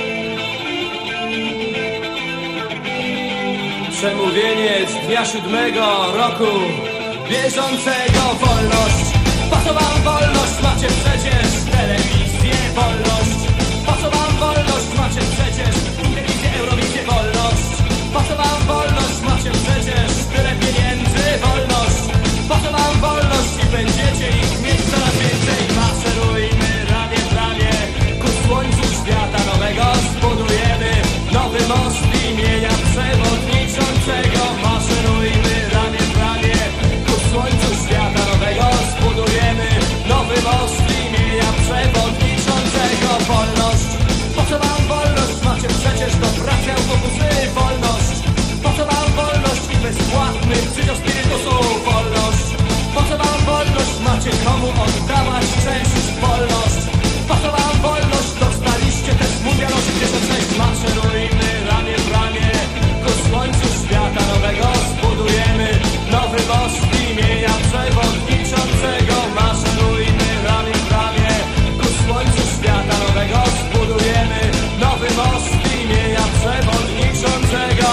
Przemówienie z dnia siódmego roku bieżącego. Wolność, po co wam wolność? Macie przecież telewizję. Wolność, po co wam wolność? Macie przecież telewizję, Eurowizję. Wolność, po co wam wolność? Macie przecież tyle pieniędzy. Wolność, po co wam wolność? I będziecie ich mieć coraz więcej. Maszerujmy ramię w ramię ku słońcu świata nowego. Zbudujemy nowy most imienia przewodniczącego. Maszerujmy ramię w ramię ku słońcu świata nowego. Zbudujemy nowy most imienia przewodniczącego. Wolność, po co wam wolność? Macie przecież do pracy autobusy. Wolność, po co wam wolność? I bezpłatny przydział spirytusu. Wolność, po co wam wolność? Macie komu oddawać część. Wolność, po co wam wolność? Dostaliście też mundial osiemdziesiąt sześć. Maszerujmy ramię w ramię ku słońcu świata nowego. Zbudujemy nowy most imienia przewodniczącego. Maszerujmy ramię w ramię ku słońcu świata nowego. Zbudujemy nowy most imienia przewodniczącego.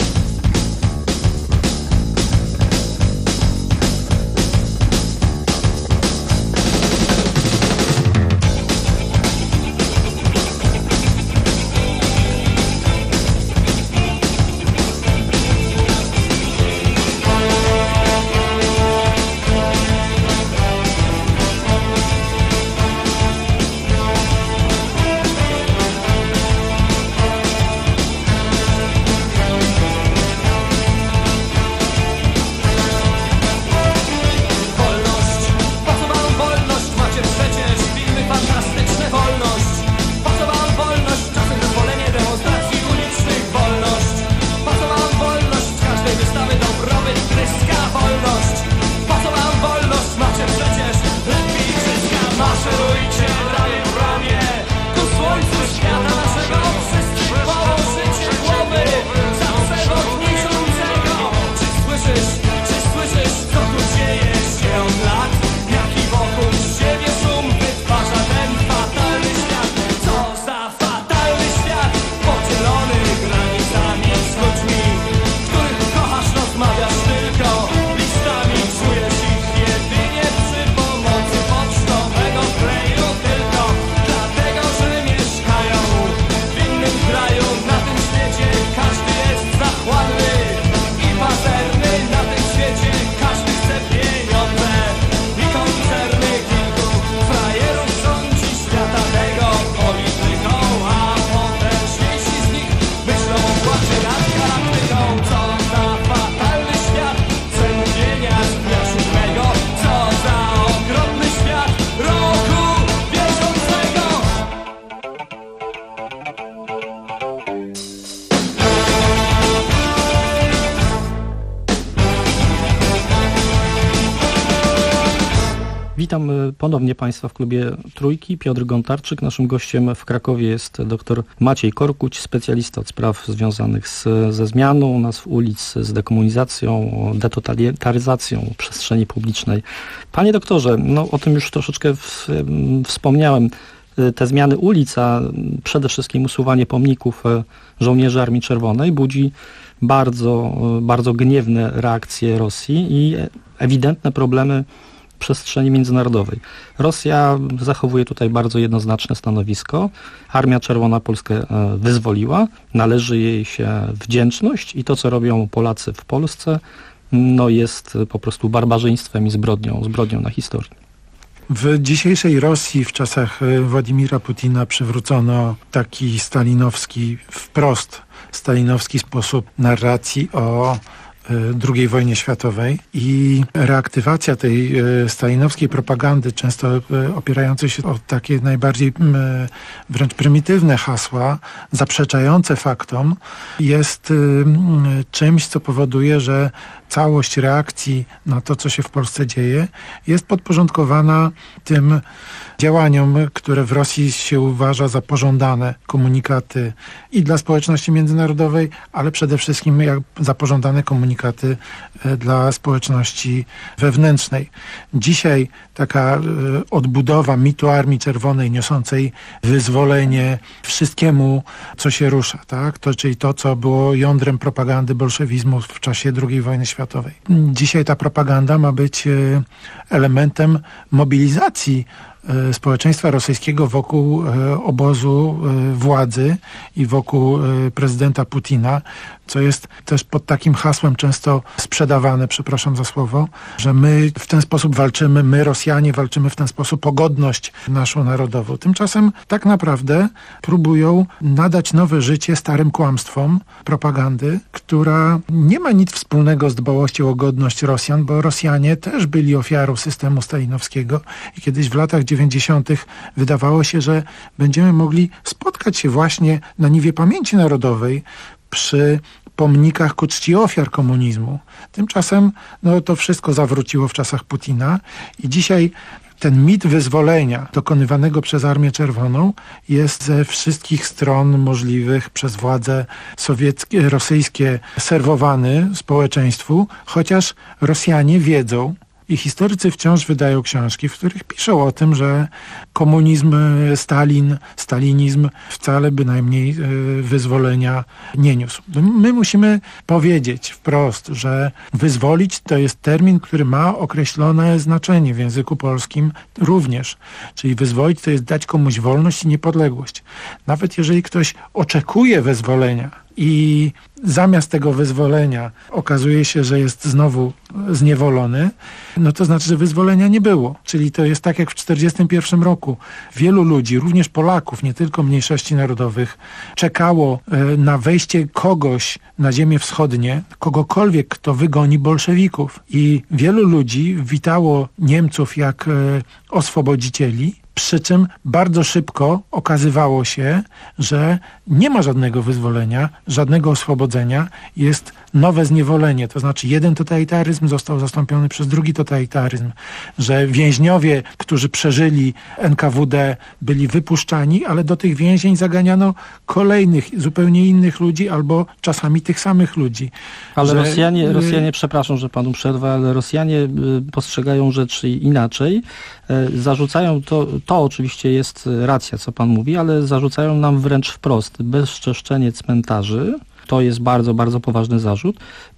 Witam ponownie Państwa w klubie Trójki. Piotr Gontarczyk. Naszym gościem w Krakowie jest dr Maciej Korkuć, specjalista od spraw związanych z, ze zmianą nazw ulic, z dekomunizacją, detotalizacją przestrzeni publicznej. Panie doktorze, no o tym już troszeczkę w, wspomniałem. Te zmiany ulic, a przede wszystkim usuwanie pomników żołnierzy Armii Czerwonej budzi bardzo, bardzo gniewne reakcje Rosji i ewidentne problemy przestrzeni międzynarodowej. Rosja zachowuje tutaj bardzo jednoznaczne stanowisko. Armia Czerwona Polskę wyzwoliła, należy jej się wdzięczność i to, co robią Polacy w Polsce, no jest po prostu barbarzyństwem i zbrodnią, zbrodnią na historii. W dzisiejszej Rosji w czasach Władimira Putina przywrócono taki stalinowski, wprost stalinowski sposób narracji o drugiej wojnie światowej i reaktywacja tej stalinowskiej propagandy, często opierającej się o takie najbardziej wręcz prymitywne hasła, zaprzeczające faktom, jest czymś, co powoduje, że całość reakcji na to, co się w Polsce dzieje, jest podporządkowana tym działaniom, które w Rosji się uważa za pożądane komunikaty i dla społeczności międzynarodowej, ale przede wszystkim jak za pożądane komunikaty dla społeczności wewnętrznej. Dzisiaj taka odbudowa mitu Armii Czerwonej niosącej wyzwolenie wszystkiemu, co się rusza, tak? To, czyli to, co było jądrem propagandy bolszewizmu w czasie drugiej wojny światowej. Dzisiaj ta propaganda ma być elementem mobilizacji społeczeństwa rosyjskiego wokół obozu władzy i wokół prezydenta Putina, co jest też pod takim hasłem często sprzedawane, przepraszam za słowo, że my w ten sposób walczymy, my Rosjanie walczymy w ten sposób o godność naszą narodową. Tymczasem tak naprawdę próbują nadać nowe życie starym kłamstwom propagandy, która nie ma nic wspólnego z dbałością o godność Rosjan, bo Rosjanie też byli ofiarą systemu stalinowskiego i kiedyś w latach dziewięćdziesiątych wydawało się, że będziemy mogli spotkać się właśnie na niwie pamięci narodowej przy pomnikach ku czci ofiar komunizmu. Tymczasem no, to wszystko zawróciło w czasach Putina i dzisiaj ten mit wyzwolenia dokonywanego przez Armię Czerwoną jest ze wszystkich stron możliwych przez władze sowieckie, rosyjskie serwowany społeczeństwu, chociaż Rosjanie wiedzą, i historycy wciąż wydają książki, w których piszą o tym, że komunizm, Stalin, stalinizm wcale bynajmniej wyzwolenia nie niósł. My musimy powiedzieć wprost, że wyzwolić to jest termin, który ma określone znaczenie w języku polskim również. Czyli wyzwolić to jest dać komuś wolność i niepodległość. Nawet jeżeli ktoś oczekuje wyzwolenia i zamiast tego wyzwolenia okazuje się, że jest znowu zniewolony, no to znaczy, że wyzwolenia nie było. Czyli to jest tak jak w tysiąc dziewięćset czterdziestym pierwszym roku. Wielu ludzi, również Polaków, nie tylko mniejszości narodowych, czekało na wejście kogoś na ziemię wschodnie, kogokolwiek, kto wygoni bolszewików. I wielu ludzi witało Niemców jak oswobodzicieli, przy czym bardzo szybko okazywało się, że nie ma żadnego wyzwolenia, żadnego oswobodzenia, jest nowe zniewolenie, to znaczy jeden totalitaryzm został zastąpiony przez drugi totalitaryzm, że więźniowie, którzy przeżyli N K W D, byli wypuszczani, ale do tych więzień zaganiano kolejnych, zupełnie innych ludzi albo czasami tych samych ludzi. Ale że... Rosjanie, Rosjanie, przepraszam, że panu przerwę, ale Rosjanie postrzegają rzeczy inaczej. Zarzucają to, to oczywiście jest racja, co pan mówi, ale zarzucają nam wręcz wprost bezczeszczenie cmentarzy. To jest bardzo, bardzo poważny zarzut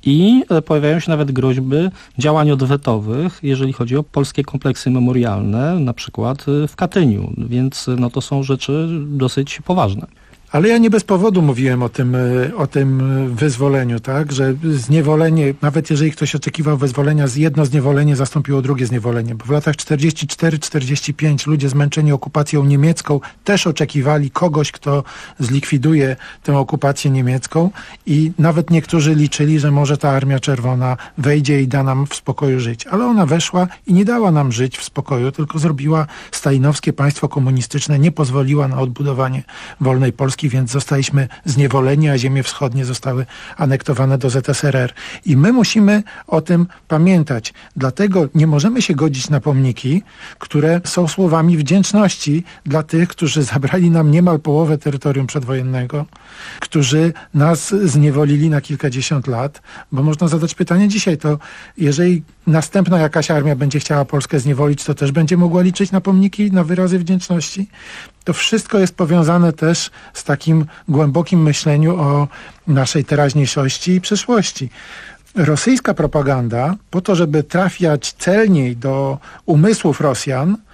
i pojawiają się nawet groźby działań odwetowych, jeżeli chodzi o polskie kompleksy memorialne, na przykład w Katyniu, więc no, to są rzeczy dosyć poważne. Ale ja nie bez powodu mówiłem o tym, o tym wyzwoleniu, tak, że zniewolenie, nawet jeżeli ktoś oczekiwał wyzwolenia, jedno zniewolenie zastąpiło drugie zniewolenie, bo w latach czterdziestym czwartym czterdziestym piątym ludzie zmęczeni okupacją niemiecką też oczekiwali kogoś, kto zlikwiduje tę okupację niemiecką i nawet niektórzy liczyli, że może ta Armia Czerwona wejdzie i da nam w spokoju żyć, ale ona weszła i nie dała nam żyć w spokoju, tylko zrobiła stalinowskie państwo komunistyczne, nie pozwoliła na odbudowanie wolnej Polski, więc zostaliśmy zniewoleni, a ziemie wschodnie zostały anektowane do Z S R R. I my musimy o tym pamiętać. Dlatego nie możemy się godzić na pomniki, które są słowami wdzięczności dla tych, którzy zabrali nam niemal połowę terytorium przedwojennego, którzy nas zniewolili na kilkadziesiąt lat, bo można zadać pytanie dzisiaj, to jeżeli następna jakaś armia będzie chciała Polskę zniewolić, to też będzie mogła liczyć na pomniki, na wyrazy wdzięczności. To wszystko jest powiązane też z takim głębokim myśleniu o naszej teraźniejszości i przyszłości. Rosyjska propaganda, po to, żeby trafiać celniej do umysłów Rosjan,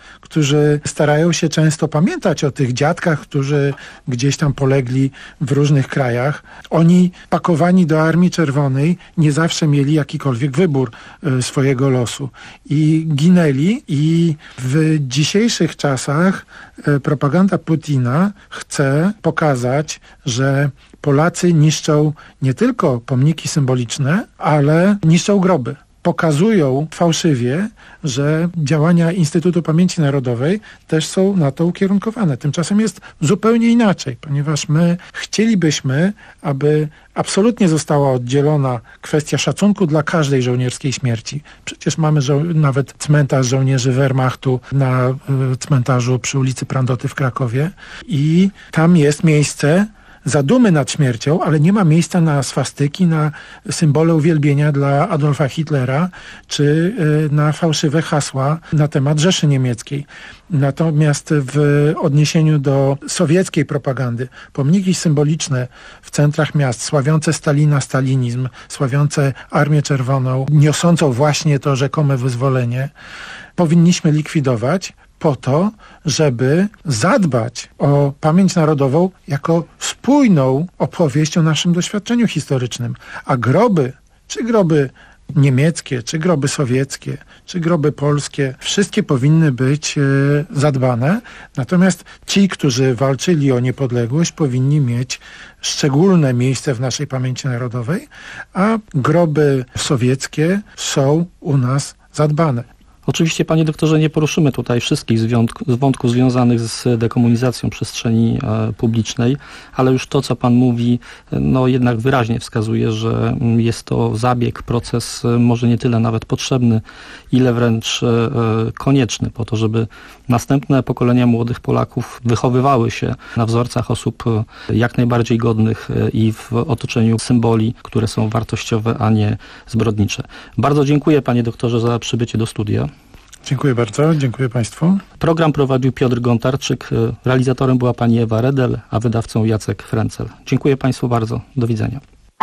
którzy starają się często pamiętać o tych dziadkach, którzy gdzieś tam polegli w różnych krajach. Oni pakowani do Armii Czerwonej nie zawsze mieli jakikolwiek wybór y, swojego losu i ginęli, i w dzisiejszych czasach y, propaganda Putina chce pokazać, że Polacy niszczą nie tylko pomniki symboliczne, ale niszczą groby. Pokazują fałszywie, że działania Instytutu Pamięci Narodowej też są na to ukierunkowane. Tymczasem jest zupełnie inaczej, ponieważ my chcielibyśmy, aby absolutnie została oddzielona kwestia szacunku dla każdej żołnierskiej śmierci. Przecież mamy żo- nawet cmentarz żołnierzy Wehrmachtu na y, cmentarzu przy ulicy Prandoty w Krakowie i tam jest miejsce zadumy nad śmiercią, ale nie ma miejsca na swastyki, na symbole uwielbienia dla Adolfa Hitlera, czy y, na fałszywe hasła na temat Rzeszy Niemieckiej. Natomiast w odniesieniu do sowieckiej propagandy, pomniki symboliczne w centrach miast, sławiące Stalina, stalinizm, sławiące Armię Czerwoną, niosącą właśnie to rzekome wyzwolenie, powinniśmy likwidować po to, żeby zadbać o pamięć narodową jako spójną opowieść o naszym doświadczeniu historycznym. A groby, czy groby niemieckie, czy groby sowieckie, czy groby polskie, wszystkie powinny być e, zadbane. Natomiast ci, którzy walczyli o niepodległość, powinni mieć szczególne miejsce w naszej pamięci narodowej, a groby sowieckie są u nas zadbane. Oczywiście, panie doktorze, nie poruszymy tutaj wszystkich zwiątk- wątków związanych z dekomunizacją przestrzeni e, publicznej, ale już to, co pan mówi, no jednak wyraźnie wskazuje, że jest to zabieg, proces e, może nie tyle nawet potrzebny, ile wręcz e, konieczny po to, żeby następne pokolenia młodych Polaków wychowywały się na wzorcach osób e, jak najbardziej godnych e, i w otoczeniu symboli, które są wartościowe, a nie zbrodnicze. Bardzo dziękuję, panie doktorze, za przybycie do studia. Dziękuję bardzo, dziękuję państwu. Program prowadził Piotr Gontarczyk, realizatorem była pani Ewa Redel, a wydawcą Jacek Frencel. Dziękuję państwu bardzo, do widzenia.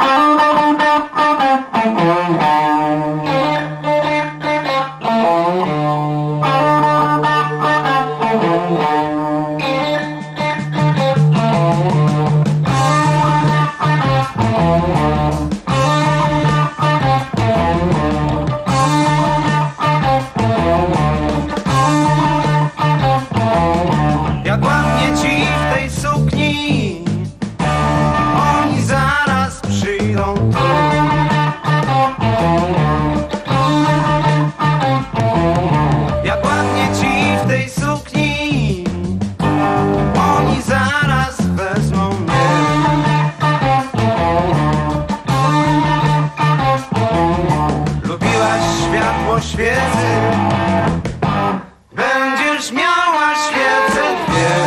Jak ładnie ci w tej sukni, oni zaraz przyjdą tu. Jak ładnie ci w tej sukni, oni zaraz wezmą mnie. Lubiłaś światło świecy, będziesz miała świecę dwie.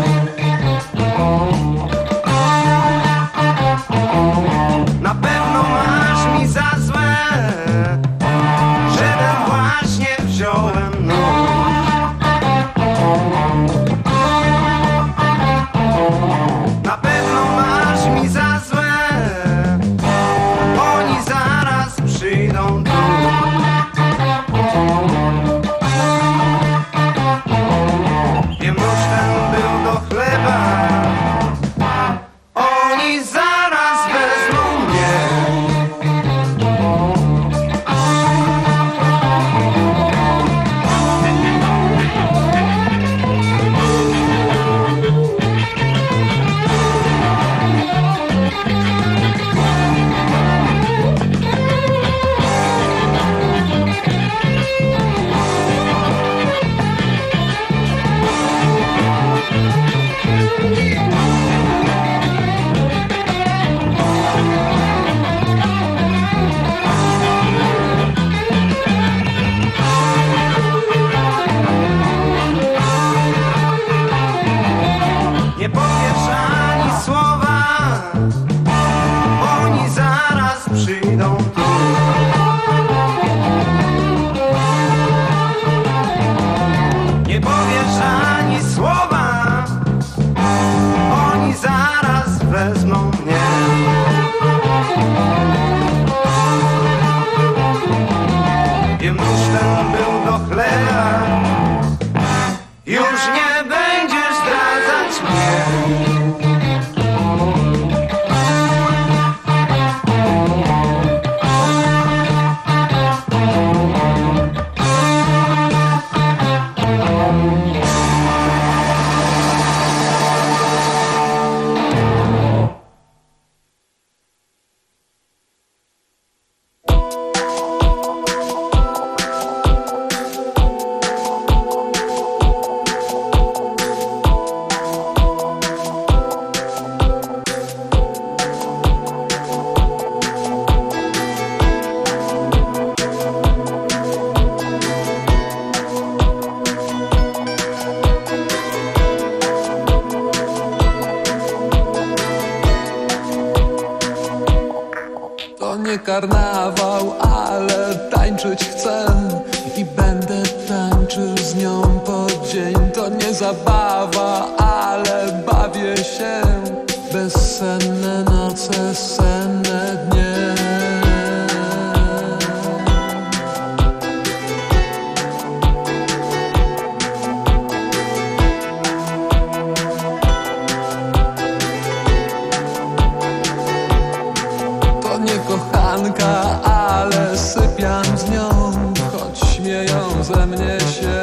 Na pewno masz mi za złe, że ten właśnie wziąłem nóż. Na pewno masz mi za złe, oni zaraz przyjdą tu. Wiem, nóż ten był do chleba, oni zaraz wezmą mnie. Nie powiesz ani słowa, oni zaraz przyjdą tu. Nie powiesz ani słowa, oni zaraz wezmą mnie. Wiem, nóż ten był do chleba, już nie będziesz zdradzać mnie. Karnawał, ale tańczyć chcę i będę tańczył z nią po dzień. To nie zabawa, ale bawię się. Bezsenne noce, senne dnie. Ale sypiam z nią, choć śmieją ze mnie się.